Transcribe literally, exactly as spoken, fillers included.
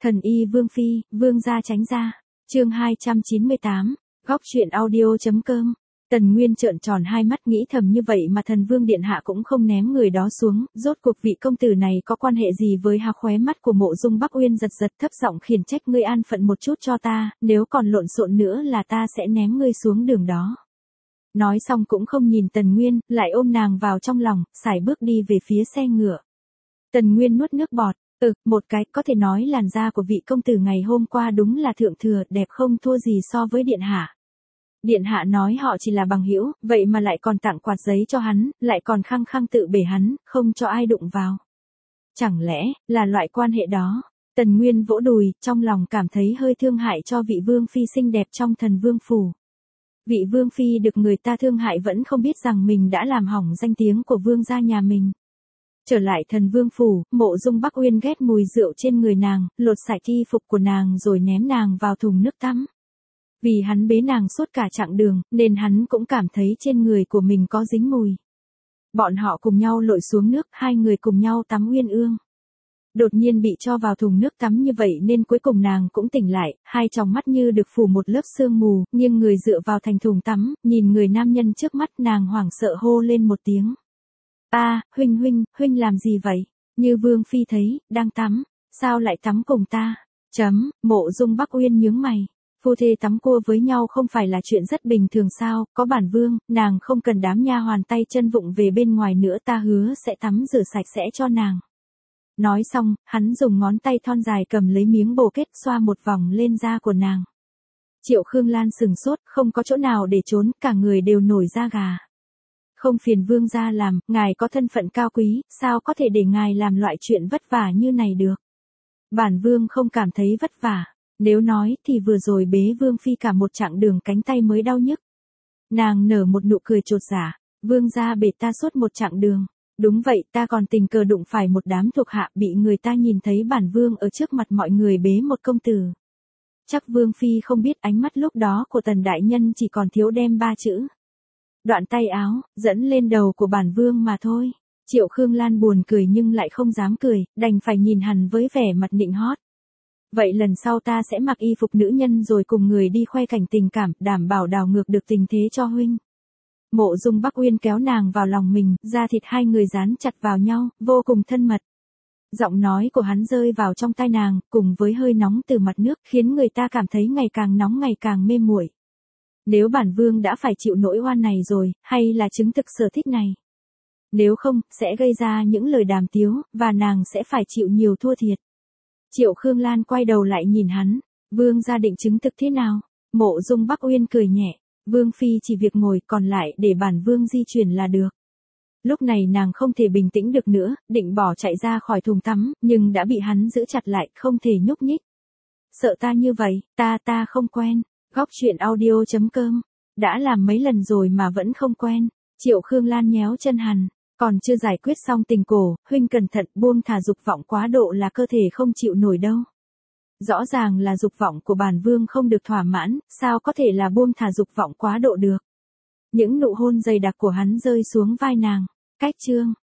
Thần y Vương Phi, Vương gia tránh ra. Chương hai trăm chín mươi tám, góc truyện audio.com. Tần Nguyên trợn tròn hai mắt nghĩ thầm như vậy mà thần Vương điện hạ cũng không ném người đó xuống, rốt cuộc vị công tử này có quan hệ gì với hà khóe mắt của Mộ Dung Bắc Uyên giật giật thấp giọng khiển trách ngươi an phận một chút cho ta, nếu còn lộn xộn nữa là ta sẽ ném ngươi xuống đường đó. Nói xong cũng không nhìn Tần Nguyên, lại ôm nàng vào trong lòng, sải bước đi về phía xe ngựa. Tần Nguyên nuốt nước bọt, ừ, một cái, có thể nói làn da của vị công tử ngày hôm qua đúng là thượng thừa, đẹp không thua gì so với điện hạ. Điện hạ nói họ chỉ là bằng hữu, vậy mà lại còn tặng quạt giấy cho hắn, lại còn khăng khăng tự bể hắn, không cho ai đụng vào. Chẳng lẽ, là loại quan hệ đó? Tần Nguyên vỗ đùi, trong lòng cảm thấy hơi thương hại cho vị vương phi xinh đẹp trong thần vương phủ. Vị vương phi được người ta thương hại vẫn không biết rằng mình đã làm hỏng danh tiếng của vương gia nhà mình. Trở lại thần vương phủ, Mộ Dung Bắc Uyên ghét mùi rượu trên người nàng, lột sạch y phục của nàng rồi ném nàng vào thùng nước tắm. Vì hắn bế nàng suốt cả chặng đường, nên hắn cũng cảm thấy trên người của mình có dính mùi. Bọn họ cùng nhau lội xuống nước, hai người cùng nhau tắm uyên ương. Đột nhiên bị cho vào thùng nước tắm như vậy nên cuối cùng nàng cũng tỉnh lại, hai tròng mắt như được phủ một lớp sương mù, nhưng người dựa vào thành thùng tắm, nhìn người nam nhân trước mắt nàng hoảng sợ hô lên một tiếng. A, huynh huynh, huynh làm gì vậy? Như Vương Phi thấy, đang tắm, sao lại tắm cùng ta? Chấm, Mộ Dung Bắc Uyên nhướng mày. Phu thê tắm cua với nhau không phải là chuyện rất bình thường sao, có bản vương, nàng không cần đám nha hoàn tay chân vụng về bên ngoài nữa, ta hứa sẽ tắm rửa sạch sẽ cho nàng. Nói xong, hắn dùng ngón tay thon dài cầm lấy miếng bồ kết xoa một vòng lên da của nàng. Triệu Khương Lan sừng sốt, không có chỗ nào để trốn, cả người đều nổi da gà. Không phiền vương gia làm, ngài có thân phận cao quý, sao có thể để ngài làm loại chuyện vất vả như này được. Bản vương không cảm thấy vất vả. Nếu nói thì vừa rồi bế Vương Phi cả một chặng đường cánh tay mới đau nhức. Nàng nở một nụ cười chột dạ, vương gia bế ta suốt một chặng đường. Đúng vậy, ta còn tình cờ đụng phải một đám thuộc hạ bị người ta nhìn thấy bản vương ở trước mặt mọi người bế một công tử. Chắc Vương Phi không biết ánh mắt lúc đó của Tần đại nhân chỉ còn thiếu đem ba chữ. Đoạn tay áo, dẫn lên đầu của bản vương mà thôi. Triệu Khương Lan buồn cười nhưng lại không dám cười, đành phải nhìn hắn với vẻ mặt nịnh hót. Vậy lần sau ta sẽ mặc y phục nữ nhân rồi cùng người đi khoe cảnh tình cảm, đảm bảo đảo ngược được tình thế cho huynh. Mộ Dung Bắc Uyên kéo nàng vào lòng mình, da thịt hai người dán chặt vào nhau, vô cùng thân mật. Giọng nói của hắn rơi vào trong tai nàng, cùng với hơi nóng từ mặt nước, khiến người ta cảm thấy ngày càng nóng ngày càng mê muội. Nếu bản vương đã phải chịu nỗi oan này rồi, hay là chứng thực sở thích này? Nếu không, sẽ gây ra những lời đàm tiếu, và nàng sẽ phải chịu nhiều thua thiệt. Triệu Khương Lan quay đầu lại nhìn hắn, vương gia định chứng thực thế nào? Mộ Dung Bắc Uyên cười nhẹ, Vương Phi chỉ việc ngồi, còn lại để bản vương di chuyển là được. Lúc này nàng không thể bình tĩnh được nữa, định bỏ chạy ra khỏi thùng tắm, nhưng đã bị hắn giữ chặt lại, không thể nhúc nhích. Sợ ta như vậy, ta ta không quen. Góc truyện audio.com, đã làm mấy lần rồi mà vẫn không quen. Triệu Khương Lan nhéo chân hắn. Còn chưa giải quyết xong tình cổ, huynh cẩn thận, buông thả dục vọng quá độ là cơ thể không chịu nổi đâu. Rõ ràng là dục vọng của bản vương không được thỏa mãn, sao có thể là buông thả dục vọng quá độ được. Những nụ hôn dày đặc của hắn rơi xuống vai nàng. Cách chương.